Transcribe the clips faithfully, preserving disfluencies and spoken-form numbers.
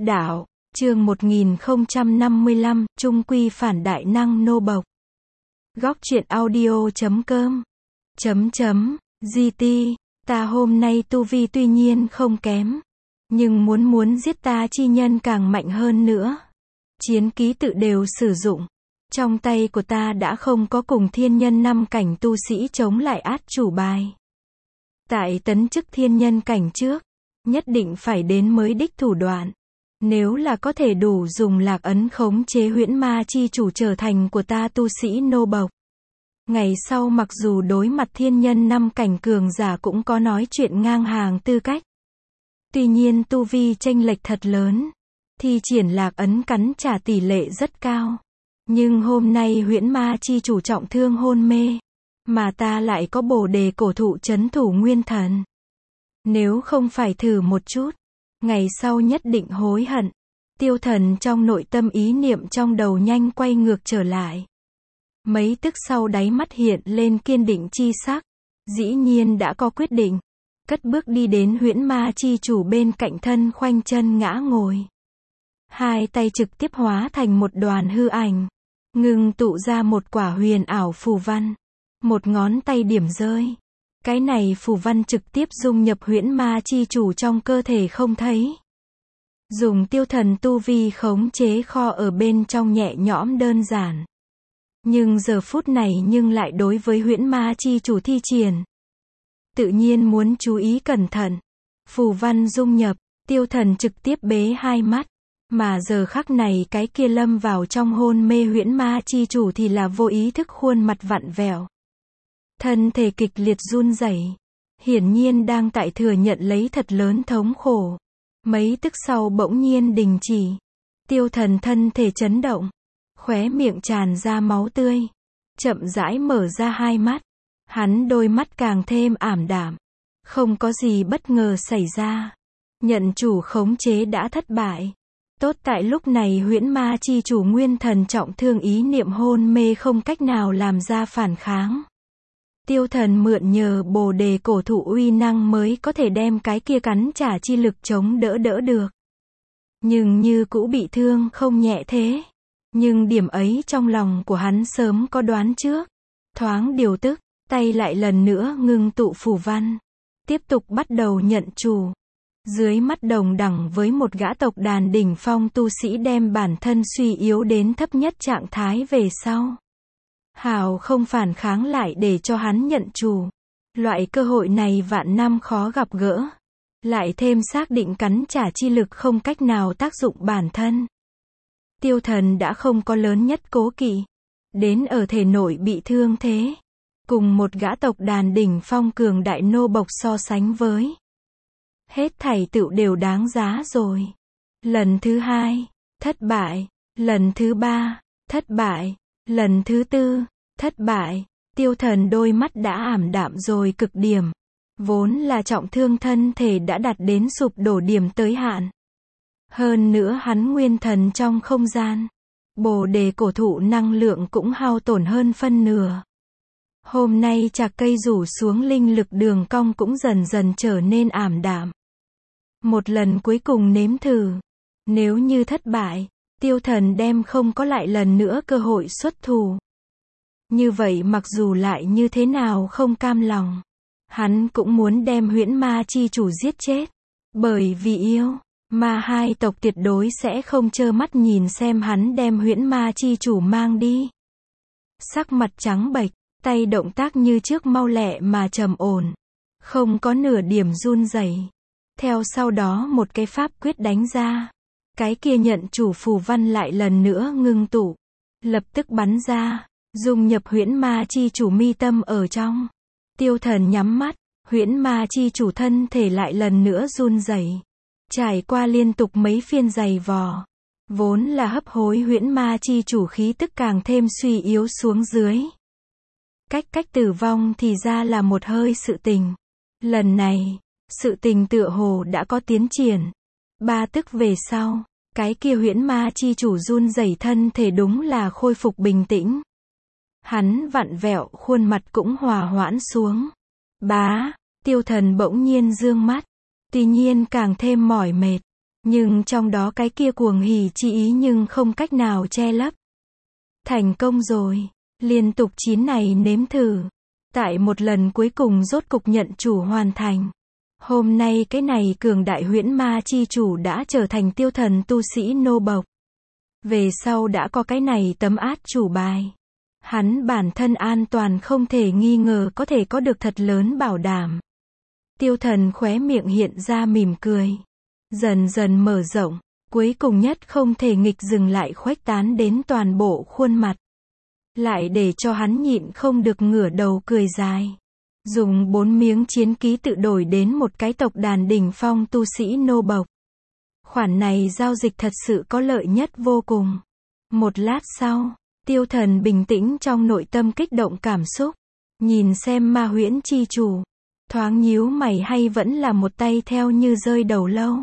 Đạo, chương một nghìn không trăm năm mươi lăm, trung quy phản đại năng nô bộc. Góc truyện audio chấm com. Chấm chấm, giê tê, ta hôm nay tu vi tuy nhiên không kém, nhưng muốn muốn giết ta chi nhân càng mạnh hơn nữa. Chiến ký tự đều sử dụng. Trong tay của ta đã không có cùng thiên nhân năm cảnh tu sĩ chống lại át chủ bài. Tại tấn chức thiên nhân cảnh trước, nhất định phải đến mới đích thủ đoạn. Nếu là có thể đủ dùng lạc ấn khống chế huyễn ma chi chủ trở thành của ta tu sĩ nô bộc. Ngày sau mặc dù đối mặt thiên nhân năm cảnh cường giả cũng có nói chuyện ngang hàng tư cách. Tuy nhiên tu vi chênh lệch thật lớn. Thi triển lạc ấn cắn trả tỷ lệ rất cao. Nhưng hôm nay huyễn ma chi chủ trọng thương hôn mê. Mà ta lại có bồ đề cổ thụ trấn thủ nguyên thần. Nếu không phải thử một chút, ngày sau nhất định hối hận. Tiêu Thần trong nội tâm ý niệm trong đầu nhanh quay ngược trở lại. Mấy tức sau đáy mắt hiện lên kiên định chi sắc. Dĩ nhiên đã có quyết định. Cất bước đi đến huyễn ma chi chủ bên cạnh thân khoanh chân ngã ngồi. Hai tay trực tiếp hóa thành một đoàn hư ảnh. Ngưng tụ ra một quả huyền ảo phù văn. Một ngón tay điểm rơi. Cái này phù văn trực tiếp dung nhập huyễn ma chi chủ trong cơ thể không thấy. Dùng Tiêu Thần tu vi khống chế kho ở bên trong nhẹ nhõm đơn giản. Nhưng giờ phút này nhưng lại đối với huyễn ma chi chủ thi triển. Tự nhiên muốn chú ý cẩn thận. Phù văn dung nhập, Tiêu Thần trực tiếp bế hai mắt. Mà giờ khắc này cái kia lâm vào trong hôn mê huyễn ma chi chủ thì là vô ý thức khuôn mặt vặn vẹo. Thân thể kịch liệt run rẩy, hiển nhiên đang tại thừa nhận lấy thật lớn thống khổ. Mấy tức sau bỗng nhiên đình chỉ. Tiêu Thần thân thể chấn động, khóe miệng tràn ra máu tươi, chậm rãi mở ra hai mắt. Hắn đôi mắt càng thêm ảm đạm. Không có gì bất ngờ xảy ra. Nhận chủ khống chế đã thất bại. Tốt tại lúc này huyễn ma chi chủ nguyên thần trọng thương ý niệm hôn mê không cách nào làm ra phản kháng. Tiêu Thần mượn nhờ bồ đề cổ thụ uy năng mới có thể đem cái kia cắn trả chi lực chống đỡ đỡ được. Nhưng như cũ bị thương không nhẹ thế. Nhưng điểm ấy trong lòng của hắn sớm có đoán trước. Thoáng điều tức, tay lại lần nữa ngưng tụ phù văn. Tiếp tục bắt đầu nhận chủ. Dưới mắt đồng đẳng với một gã tộc đàn đỉnh phong tu sĩ đem bản thân suy yếu đến thấp nhất trạng thái về sau. Hào không phản kháng lại để cho hắn nhận chủ. Loại cơ hội này vạn năm khó gặp gỡ. Lại thêm xác định cắn trả chi lực không cách nào tác dụng bản thân. Tiêu Thần đã không có lớn nhất cố kỵ. Đến ở thể nội bị thương thế. Cùng một gã tộc đàn đỉnh phong cường đại nô bộc so sánh với. Hết thảy tựu đều đáng giá rồi. Lần thứ hai, thất bại. Lần thứ ba, thất bại. Lần thứ tư, thất bại. Tiêu Thần đôi mắt đã ảm đạm rồi cực điểm. Vốn là trọng thương thân thể đã đạt đến sụp đổ điểm tới hạn. Hơn nữa hắn nguyên thần trong không gian. Bồ đề cổ thụ năng lượng cũng hao tổn hơn phân nửa. Hôm nay chạc cây rủ xuống linh lực đường cong cũng dần dần trở nên ảm đạm. Một lần cuối cùng nếm thử. Nếu như thất bại, Tiêu Thần đem không có lại lần nữa cơ hội xuất thủ. Như vậy mặc dù lại như thế nào không cam lòng, hắn cũng muốn đem huyễn ma chi chủ giết chết. Bởi vì yêu, mà hai tộc tuyệt đối sẽ không trơ mắt nhìn xem hắn đem huyễn ma chi chủ mang đi. Sắc mặt trắng bệch, tay động tác như trước mau lẹ mà trầm ổn. Không có nửa điểm run rẩy. Theo sau đó một cái pháp quyết đánh ra. Cái kia nhận chủ phù văn lại lần nữa ngưng tụ. Lập tức bắn ra. Dung nhập huyễn ma chi chủ mi tâm ở trong. Tiêu Thần nhắm mắt. Huyễn ma chi chủ thân thể lại lần nữa run rẩy. Trải qua liên tục mấy phiên giày vò. Vốn là hấp hối huyễn ma chi chủ khí tức càng thêm suy yếu xuống dưới. Cách cách tử vong thì ra là một hơi sự tình. Lần này, sự tình tựa hồ đã có tiến triển. Ba tức về sau, cái kia huyễn ma chi chủ run rẩy thân thể đúng là khôi phục bình tĩnh. Hắn vặn vẹo khuôn mặt cũng hòa hoãn xuống. Bá, Tiêu Thần bỗng nhiên dương mắt. Tuy nhiên càng thêm mỏi mệt. Nhưng trong đó cái kia cuồng hỉ chi ý nhưng không cách nào che lấp. Thành công rồi. Liên tục chín này nếm thử. Tại một lần cuối cùng rốt cục nhận chủ hoàn thành. Hôm nay cái này cường đại huyễn ma chi chủ đã trở thành tiêu thần tu sĩ nô bộc. Về sau đã có cái này tấm át chủ bài. Hắn bản thân an toàn không thể nghi ngờ có thể có được thật lớn bảo đảm. Tiêu thần khóe miệng hiện ra mỉm cười. Dần dần mở rộng, cuối cùng nhất không thể nghịch dừng lại khuếch tán đến toàn bộ khuôn mặt. Lại để cho hắn nhịn không được ngửa đầu cười dài. Dùng bốn miếng chiến ký tự đổi đến một cái tộc đàn đỉnh phong tu sĩ nô bộc. Khoản này giao dịch thật sự có lợi nhất vô cùng. Một lát sau, tiêu thần bình tĩnh trong nội tâm kích động cảm xúc. Nhìn xem ma huyễn chi chủ. Thoáng nhíu mày hay vẫn là một tay theo như rơi đầu lâu.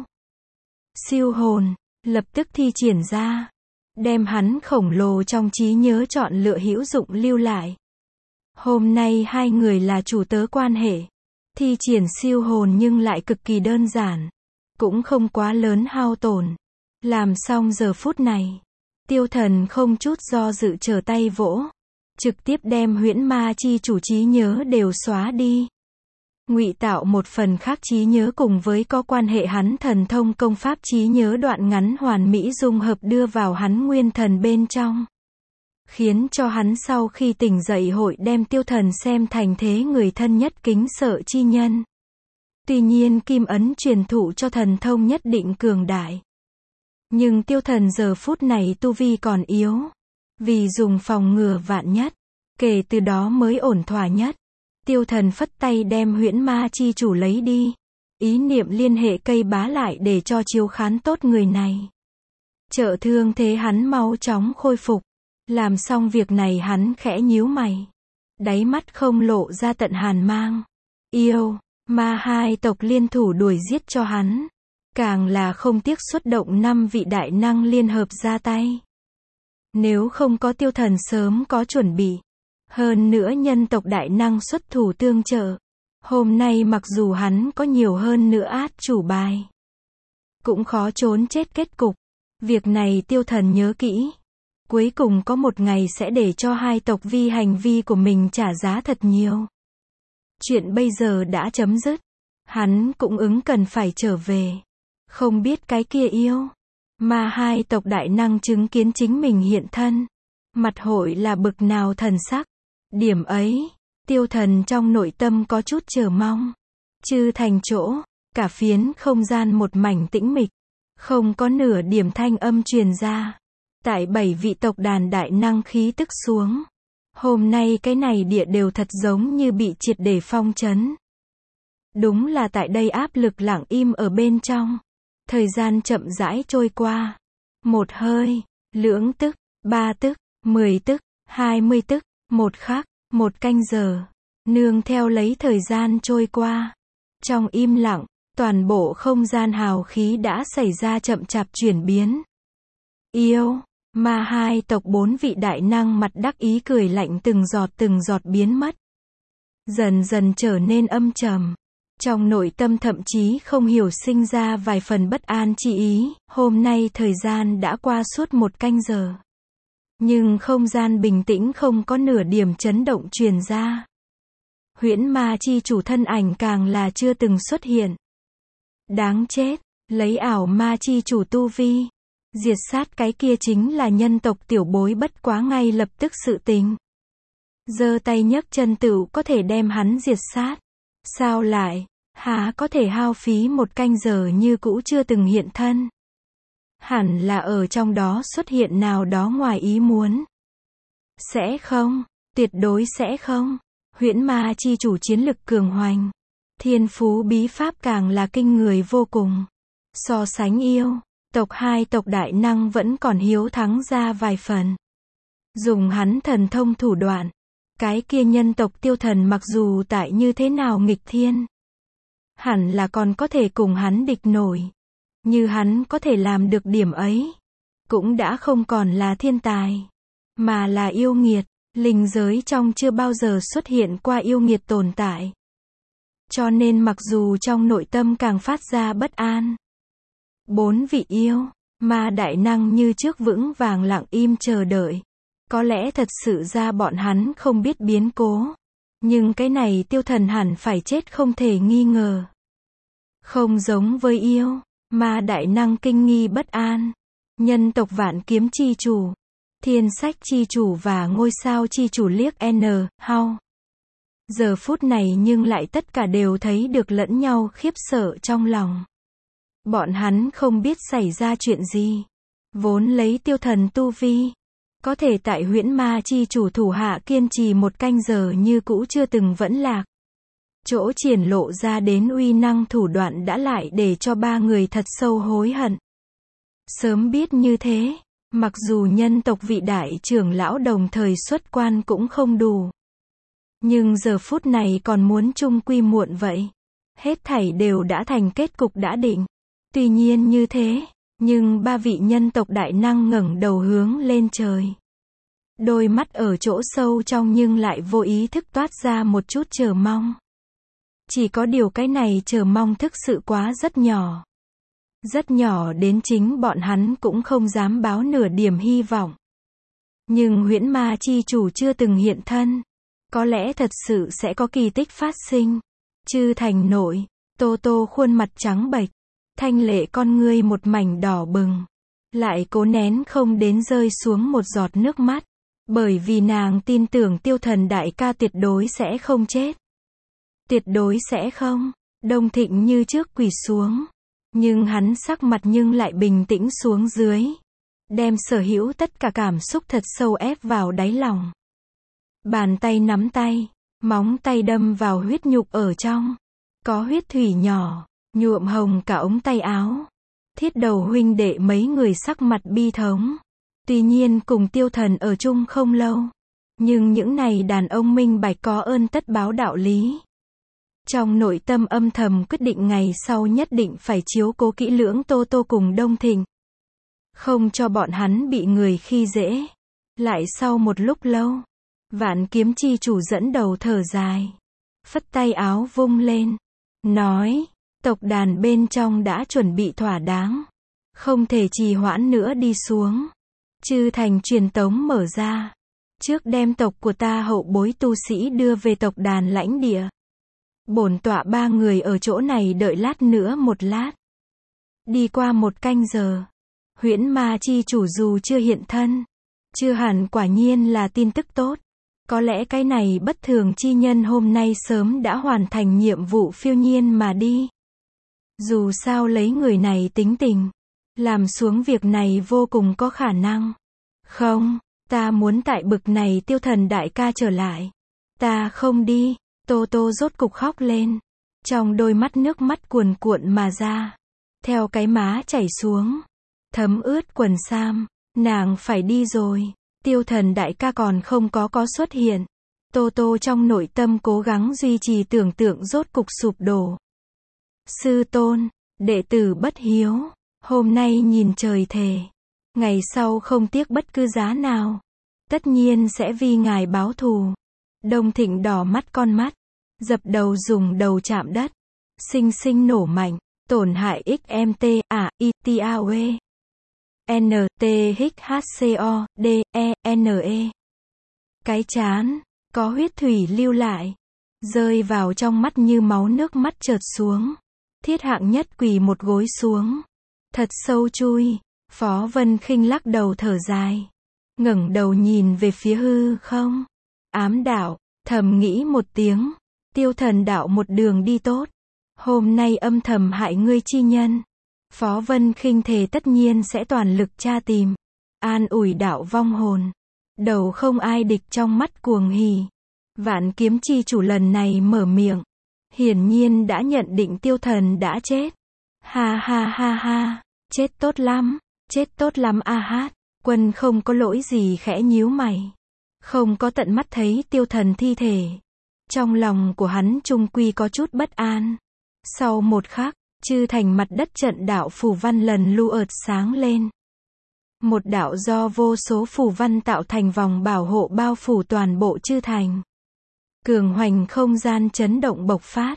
Siêu hồn, lập tức thi triển ra. Đem hắn khổng lồ trong trí nhớ chọn lựa hữu dụng lưu lại. Hôm nay hai người là chủ tớ quan hệ. Thi triển siêu hồn nhưng lại cực kỳ đơn giản. Cũng không quá lớn hao tổn. Làm xong giờ phút này. Tiêu thần không chút do dự trở tay vỗ. Trực tiếp đem huyễn ma chi chủ trí nhớ đều xóa đi. Ngụy tạo một phần khác trí nhớ cùng với có quan hệ hắn thần thông công pháp trí nhớ đoạn ngắn hoàn mỹ dung hợp đưa vào hắn nguyên thần bên trong. Khiến cho hắn sau khi tỉnh dậy hội đem tiêu thần xem thành thế người thân nhất kính sợ chi nhân. Tuy nhiên kim ấn truyền thụ cho thần thông nhất định cường đại. Nhưng tiêu thần giờ phút này tu vi còn yếu. Vì dùng phòng ngừa vạn nhất. Kể từ đó mới ổn thỏa nhất. Tiêu thần phất tay đem huyễn ma chi chủ lấy đi. Ý niệm liên hệ cây bá lại để cho chiếu khán tốt người này. Trợ thương thế hắn mau chóng khôi phục. Làm xong việc này hắn khẽ nhíu mày. Đáy mắt không lộ ra tận hàn mang. Yêu, ma hai tộc liên thủ đuổi giết cho hắn. Càng là không tiếc xuất động năm vị đại năng liên hợp ra tay. Nếu không có tiêu thần sớm có chuẩn bị. Hơn nữa nhân tộc đại năng xuất thủ tương trợ. Hôm nay mặc dù hắn có nhiều hơn nữa át chủ bài. Cũng khó trốn chết kết cục. Việc này tiêu thần nhớ kỹ. Cuối cùng có một ngày sẽ để cho hai tộc vi hành vi của mình trả giá thật nhiều. Chuyện bây giờ đã chấm dứt. Hắn cũng ứng cần phải trở về. Không biết cái kia yêu. Mà hai tộc đại năng chứng kiến chính mình hiện thân. Mặt hội là bực nào thần sắc. Điểm ấy, tiêu thần trong nội tâm có chút chờ mong. Chư thành chỗ, cả phiến không gian một mảnh tĩnh mịch. Không có nửa điểm thanh âm truyền ra. Tại bảy vị tộc đàn đại năng khí tức xuống. Hôm nay cái này địa đều thật giống như bị triệt để phong trấn. Đúng là tại đây áp lực lặng im ở bên trong. Thời gian chậm rãi trôi qua. Một hơi, lưỡng tức, ba tức, mười tức, hai mươi tức, một khắc, một canh giờ. Nương theo lấy thời gian trôi qua. Trong im lặng, toàn bộ không gian hào khí đã xảy ra chậm chạp chuyển biến. Yêu, ma hai tộc bốn vị đại năng mặt đắc ý cười lạnh từng giọt từng giọt biến mất. Dần dần trở nên âm trầm. Trong nội tâm thậm chí không hiểu sinh ra vài phần bất an chi ý. Hôm nay thời gian đã qua suốt một canh giờ. Nhưng không gian bình tĩnh không có nửa điểm chấn động truyền ra. Huyễn ma chi chủ thân ảnh càng là chưa từng xuất hiện. Đáng chết, lấy ảo ma chi chủ tu vi. Diệt sát cái kia chính là nhân tộc tiểu bối bất quá ngay lập tức sự tình. Giơ tay nhấc chân tựu có thể đem hắn diệt sát. Sao lại, há có thể hao phí một canh giờ như cũ chưa từng hiện thân. Hẳn là ở trong đó xuất hiện nào đó ngoài ý muốn. Sẽ không, tuyệt đối sẽ không. Huyễn ma chi chủ chiến lực cường hoành. Thiên phú bí pháp càng là kinh người vô cùng. So sánh yêu, tộc hai tộc đại năng vẫn còn hiếu thắng ra vài phần. Dùng hắn thần thông thủ đoạn. Cái kia nhân tộc tiêu thần mặc dù tại như thế nào nghịch thiên. Hẳn là còn có thể cùng hắn địch nổi. Như hắn có thể làm được điểm ấy. Cũng đã không còn là thiên tài. Mà là yêu nghiệt. Linh giới trong chưa bao giờ xuất hiện qua yêu nghiệt tồn tại. Cho nên mặc dù trong nội tâm càng phát ra bất an. Bốn vị yêu ma đại năng như trước vững vàng lặng im chờ đợi. Có lẽ thật sự ra bọn hắn không biết biến cố. Nhưng cái này Tiêu Thần hẳn phải chết không thể nghi ngờ. Không giống với yêu ma đại năng kinh nghi bất an. Nhân tộc Vạn Kiếm chi chủ, Thiên Sách chi chủ và Ngôi Sao chi chủ liếc n hao. Giờ phút này nhưng lại tất cả đều thấy được lẫn nhau khiếp sợ trong lòng. Bọn hắn không biết xảy ra chuyện gì. Vốn lấy Tiêu Thần tu vi, có thể tại Huyễn Ma chi chủ thủ hạ kiên trì một canh giờ như cũ chưa từng vẫn lạc. Chỗ triển lộ ra đến uy năng thủ đoạn đã lại để cho ba người thật sâu hối hận. Sớm biết như thế, mặc dù nhân tộc vị đại trưởng lão đồng thời xuất quan cũng không đủ. Nhưng giờ phút này còn muốn chung quy muộn vậy. Hết thảy đều đã thành kết cục đã định. Tuy nhiên như thế, nhưng ba vị nhân tộc đại năng ngẩng đầu hướng lên trời. Đôi mắt ở chỗ sâu trong nhưng lại vô ý thức toát ra một chút chờ mong. Chỉ có điều cái này chờ mong thực sự quá rất nhỏ. Rất nhỏ đến chính bọn hắn cũng không dám báo nửa điểm hy vọng. Nhưng Huyễn Ma chi chủ chưa từng hiện thân. Có lẽ thật sự sẽ có kỳ tích phát sinh. Chư thành nội, Tô Tô khuôn mặt trắng bệch, thanh lệ con ngươi một mảnh đỏ bừng. Lại cố nén không đến rơi xuống một giọt nước mắt. Bởi vì nàng tin tưởng Tiêu Thần đại ca tuyệt đối sẽ không chết. Tuyệt đối sẽ không. Đông Thịnh như trước quỳ xuống. Nhưng hắn sắc mặt nhưng lại bình tĩnh xuống dưới. Đem sở hữu tất cả cảm xúc thật sâu ép vào đáy lòng. Bàn tay nắm tay, móng tay đâm vào huyết nhục ở trong. Có huyết thủy nhỏ, nhuộm hồng cả ống tay áo. Thiết Đầu huynh đệ mấy người sắc mặt bi thống. Tuy nhiên cùng Tiêu Thần ở chung không lâu. Nhưng những này đàn ông minh bạch có ơn tất báo đạo lý. Trong nội tâm âm thầm quyết định ngày sau nhất định phải chiếu cố kỹ lưỡng Tô Tô cùng Đông Thịnh. Không cho bọn hắn bị người khi dễ. Lại sau một lúc lâu, Vạn Kiếm chi chủ dẫn đầu thở dài. Phất tay áo vung lên. Nói, tộc đàn bên trong đã chuẩn bị thỏa đáng. Không thể trì hoãn nữa đi xuống. Chư thành truyền tống mở ra. Trước đem tộc của ta hậu bối tu sĩ đưa về tộc đàn lãnh địa. Bổn tọa ba người ở chỗ này đợi lát nữa một lát. Đi qua một canh giờ. Huyễn Ma chi chủ dù chưa hiện thân. Chưa hẳn quả nhiên là tin tức tốt. Có lẽ cái này bất thường chi nhân hôm nay sớm đã hoàn thành nhiệm vụ phiêu nhiên mà đi. Dù sao lấy người này tính tình. Làm xuống việc này vô cùng có khả năng. Không, ta muốn tại bực này Tiêu Thần đại ca trở lại. Ta không đi. Tô Tô rốt cục khóc lên. Trong đôi mắt nước mắt cuồn cuộn mà ra. Theo cái má chảy xuống. Thấm ướt quần sam. Nàng phải đi rồi. Tiêu Thần đại ca còn không có có xuất hiện. Tô Tô trong nội tâm cố gắng duy trì tưởng tượng rốt cục sụp đổ. Sư tôn, đệ tử bất hiếu. Hôm nay nhìn trời thề. Ngày sau không tiếc bất cứ giá nào. Tất nhiên sẽ vì ngài báo thù. Đông Thịnh đỏ mắt con mắt. Dập đầu dùng đầu chạm đất. Sinh sinh nổ mạnh. Tổn hại ích em tê, a, i, t, a, u, n, t, h, h, c, o, d, e, n, e. Cái chán. Có huyết thủy lưu lại. Rơi vào trong mắt như máu nước mắt chợt xuống. Thiết hạng nhất quỳ một gối xuống. Thật sâu chui. Phó Vân Khinh lắc đầu thở dài. Ngẩng đầu nhìn về phía hư không. Ám đạo. Thầm nghĩ một tiếng. Tiêu Thần đạo một đường đi tốt. Hôm nay âm thầm hại ngươi chi nhân. Phó Vân Khinh thề tất nhiên sẽ toàn lực tra tìm. An ủi đạo vong hồn. Đầu không ai địch trong mắt cuồng hỉ. Vạn Kiếm chi chủ lần này mở miệng. Hiển nhiên đã nhận định Tiêu Thần đã chết. Ha ha ha ha. Chết tốt lắm. Chết tốt lắm a hát. Quân không có lỗi gì khẽ nhíu mày. Không có tận mắt thấy Tiêu Thần thi thể. Trong lòng của hắn trung quy có chút bất an. Sau một khắc, chư thành mặt đất trận đạo phù văn lần lu ợt sáng lên. Một đạo do vô số phù văn tạo thành vòng bảo hộ bao phủ toàn bộ chư thành. Cường hoành không gian chấn động bộc phát.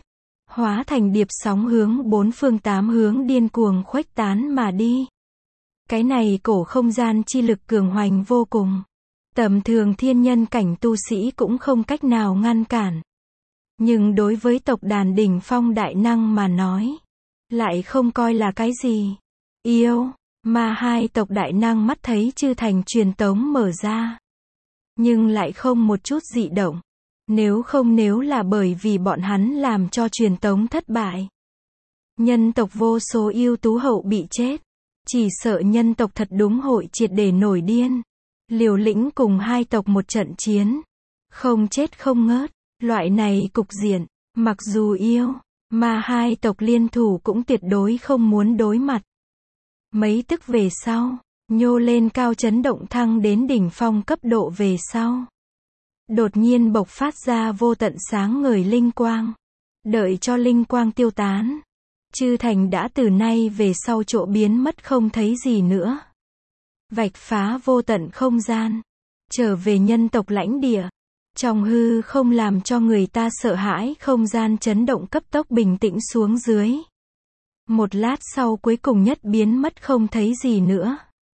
hóa thành điệp sóng hướng bốn phương tám hướng điên cuồng khuếch tán mà đi. Cái này cổ không gian chi lực cường hoành vô cùng. Tầm thường thiên nhân cảnh tu sĩ cũng không cách nào ngăn cản. Nhưng đối với tộc đàn đỉnh phong đại năng mà nói, lại không coi là cái gì. Yêu, ma hai tộc đại năng mắt thấy chư thành truyền tống mở ra. Nhưng lại không một chút dị động. Nếu không nếu là bởi vì bọn hắn làm cho truyền tống thất bại. Nhân tộc vô số yêu tú hậu bị chết. Chỉ sợ nhân tộc thật đúng hội triệt để nổi điên. Liều lĩnh cùng hai tộc một trận chiến. Không chết không ngớt. Loại này cục diện, mặc dù yêu, mà hai tộc liên thủ cũng tuyệt đối không muốn đối mặt. Mấy tức về sau, nhô lên cao chấn động thăng đến đỉnh phong cấp độ về sau. Đột nhiên bộc phát ra vô tận sáng ngời linh quang. Đợi cho linh quang tiêu tán. Chư thành đã từ nay về sau chỗ biến mất không thấy gì nữa. Vạch phá vô tận không gian. Trở về nhân tộc lãnh địa. Trong hư không làm cho người ta sợ hãi, không gian chấn động cấp tốc bình tĩnh xuống dưới. Một lát sau cuối cùng nhất biến mất không thấy gì nữa.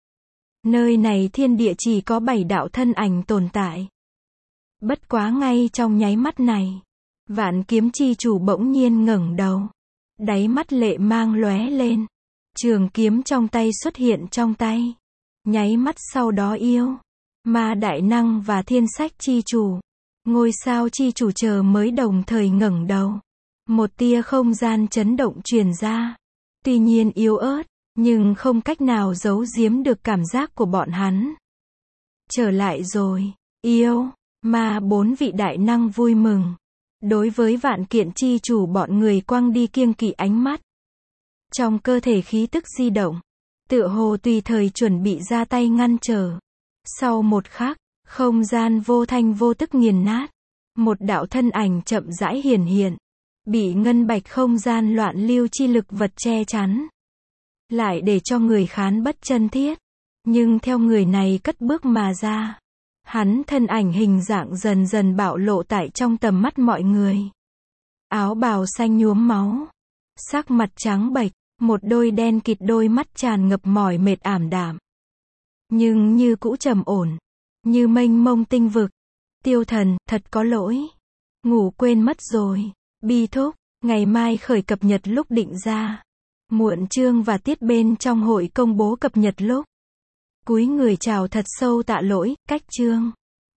Nơi này thiên địa chỉ có bảy đạo thân ảnh tồn tại. Bất quá ngay trong nháy mắt này, Vạn Kiếm chi chủ bỗng nhiên ngẩng đầu. Đáy mắt lệ mang lóe lên. Trường kiếm trong tay xuất hiện trong tay. Nháy mắt sau đó yêu, ma đại năng và thiên sách chi chủ, ngôi sao chi chủ chờ mới đồng thời ngẩng đầu. Một tia không gian chấn động truyền ra. Tuy nhiên yếu ớt, nhưng không cách nào giấu giếm được cảm giác của bọn hắn. Trở lại rồi, yêu, ma bốn vị đại năng vui mừng. Đối với Vạn Kiện chi chủ bọn người quăng đi kiêng kỵ ánh mắt. Trong cơ thể khí tức di động, tựa hồ tùy thời chuẩn bị ra tay ngăn trở. Sau một khắc, không gian vô thanh vô tức nghiền nát. Một đạo thân ảnh chậm rãi hiển hiện. Bị ngân bạch không gian loạn lưu chi lực vật che chắn. Lại để cho người khán bất chân thiết. Nhưng theo người này cất bước mà ra. Hắn thân ảnh hình dạng dần dần bạo lộ tại trong tầm mắt mọi người. Áo bào xanh nhuốm máu. Sắc mặt trắng bệch. Một đôi đen kịt đôi mắt tràn ngập mỏi mệt ảm đạm. Nhưng như cũ trầm ổn. Như mênh mông tinh vực. Tiêu thần, thật có lỗi. Ngủ quên mất rồi. Bi thúc, ngày mai khởi cập nhật lúc định ra. Muộn chương và tiết bên trong hội công bố cập nhật lúc. Cúi người chào thật sâu tạ lỗi, cách chương.